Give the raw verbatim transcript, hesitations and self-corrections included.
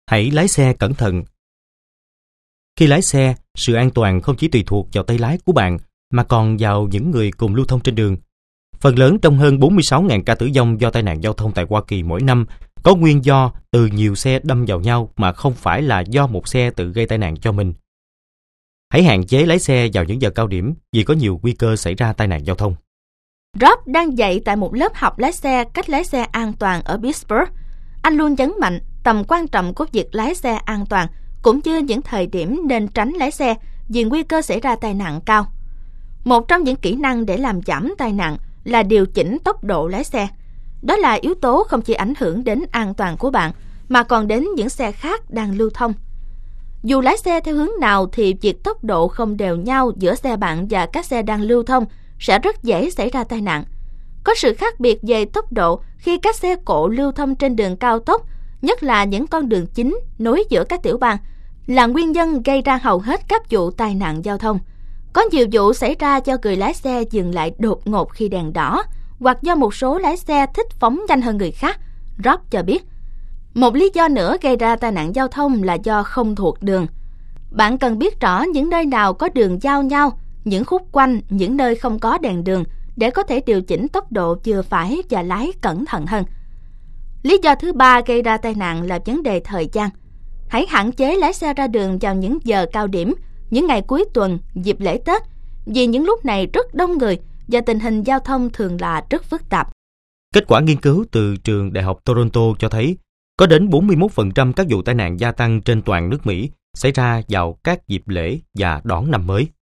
Hãy lái xe cẩn thận. Khi lái xe, sự an toàn không chỉ tùy thuộc vào tay lái của bạn, mà còn vào những người cùng lưu thông trên đường. Phần lớn trong hơn bốn mươi sáu nghìn ca tử vong do tai nạn giao thông tại Hoa Kỳ mỗi năm có nguyên do từ nhiều xe đâm vào nhau mà không phải là do một xe tự gây tai nạn cho mình. Hãy hạn chế lái xe vào những giờ cao điểm vì có nhiều nguy cơ xảy ra tai nạn giao thông. Rob đang dạy tại một lớp học lái xe cách lái xe an toàn ở Pittsburgh. Anh luôn nhấn mạnh tầm quan trọng của việc lái xe an toàn, cũng như những thời điểm nên tránh lái xe vì nguy cơ xảy ra tai nạn cao. Một trong những kỹ năng để làm giảm tai nạn là điều chỉnh tốc độ lái xe. Đó là yếu tố không chỉ ảnh hưởng đến an toàn của bạn, mà còn đến những xe khác đang lưu thông. Dù lái xe theo hướng nào thì việc tốc độ không đều nhau giữa xe bạn và các xe đang lưu thông sẽ rất dễ xảy ra tai nạn. Có sự khác biệt về tốc độ khi các xe cộ lưu thông trên đường cao tốc, nhất là những con đường chính nối giữa các tiểu bang, là nguyên nhân gây ra hầu hết các vụ tai nạn giao thông. Có nhiều vụ xảy ra do người lái xe dừng lại đột ngột khi đèn đỏ, hoặc do một số lái xe thích phóng nhanh hơn người khác, Rob cho biết. Một lý do nữa gây ra tai nạn giao thông là do không thuộc đường. Bạn cần biết rõ những nơi nào có đường giao nhau, những khúc quanh, những nơi không có đèn đường để có thể điều chỉnh tốc độ vừa phải và lái cẩn thận hơn. Lý do thứ ba gây ra tai nạn là vấn đề thời gian. Hãy hạn chế lái xe ra đường vào những giờ cao điểm, những ngày cuối tuần, dịp lễ Tết, vì những lúc này rất đông người và tình hình giao thông thường là rất phức tạp. Kết quả nghiên cứu từ trường Đại học Toronto cho thấy có đến bốn mươi mốt phần trăm các vụ tai nạn gia tăng trên toàn nước Mỹ xảy ra vào các dịp lễ và đón năm mới.